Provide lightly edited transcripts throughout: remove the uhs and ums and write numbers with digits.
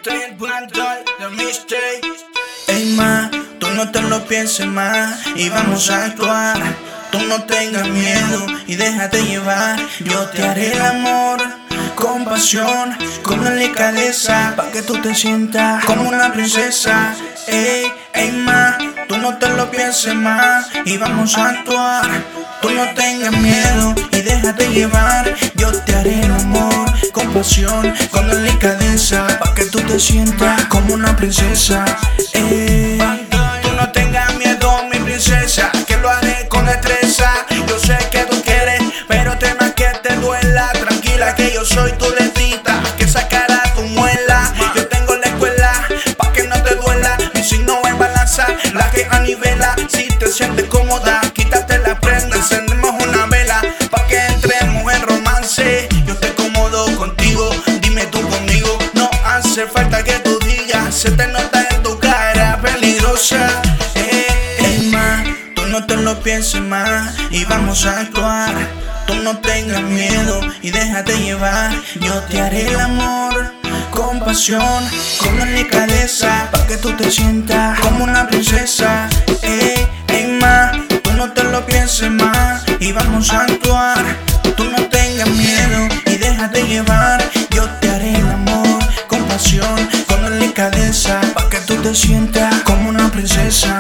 Estoy en Pantol de Mistake. Ey ma, tú no te lo pienses más y vamos a actuar. Tú no tengas miedo y déjate llevar. Yo te haré el amor con pasión, con delicadeza, pa' que tú te sientas como una princesa. Ey ma, tú no te lo pienses más y vamos a actuar. Tú no tengas miedo y déjate llevar. Yo te haré el amor con pasión, con delicadeza, pa' que tú te sientas como una princesa. Tú no tengas miedo, mi princesa, que lo haré con destreza. Yo sé que tú quieres, pero temas que te duela. Tranquila que yo soy tu dentista, que sacará tu muela. Yo tengo la escuela, pa' que no te duela. Mi signo es balanza, la que anivela. Si te sientes cómoda, quítate la prenda, encendemos una vela, pa' que entremos en romance. Yo estoy cómodo contigo, dime tú conmigo. No hace falta que tú digas, se te nota en tu cara peligrosa. Ey ma, tú no te lo pienses más y vamos a actuar. Tú no tengas miedo y déjate llevar. Yo te haré el amor con pasión, con delicadeza, pa' que tú te sientas como una princesa. Ey ma, tú no te lo pienses más y vamos a actuar. Tú no tengas miedo y déjate llevar. Yo te haré el amor con pasión, con delicadeza, pa' que tú te sientas como una princesa.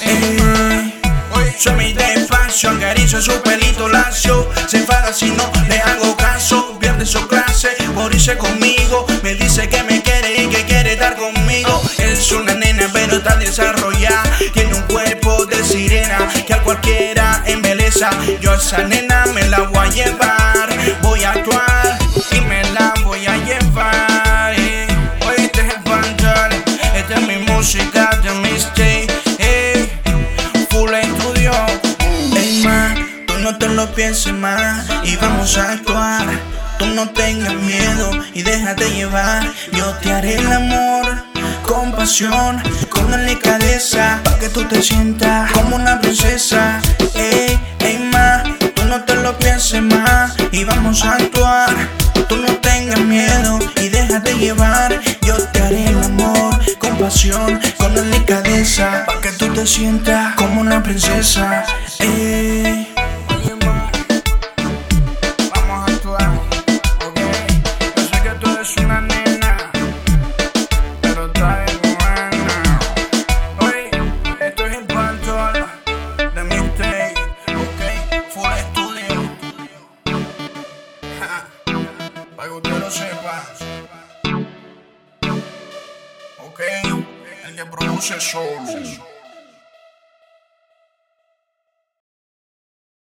Soy mi despacio, acaricio su pelito lacio. Se enfada si no le hago caso, pierde su clase por irse conmigo. Me dice que me quiere y que quiere estar conmigo. Es una nena pero está desarrollada, tiene un cuerpo de sirena que a cualquiera embeleza. Yo a esa nena me la voy a llevar, voy a actuar y me la voy a llevar. Hoy este es el Pantol, esta es mi música de Mistake. Ey ma, tú no te lo pienses más y vamos a actuar. Tú no tengas miedo y déjate llevar. Yo te haré el amor con pasión, con delicadeza, pa' que tú te sientas como una princesa. Ey ma, tú no te lo pienses más y vamos a actuar. Tú no tengas miedo y déjate llevar. Yo te haré el amor con pasión, con delicadeza, pa' que tú te sientas como una princesa. Vamos a actuar, ok. Yo sé que tú eres una nena, pero está bien buena. Oye, esto es el Pantol de Mistake, ok. Full Studio, para que usted lo sepa, ok. El que produce solo.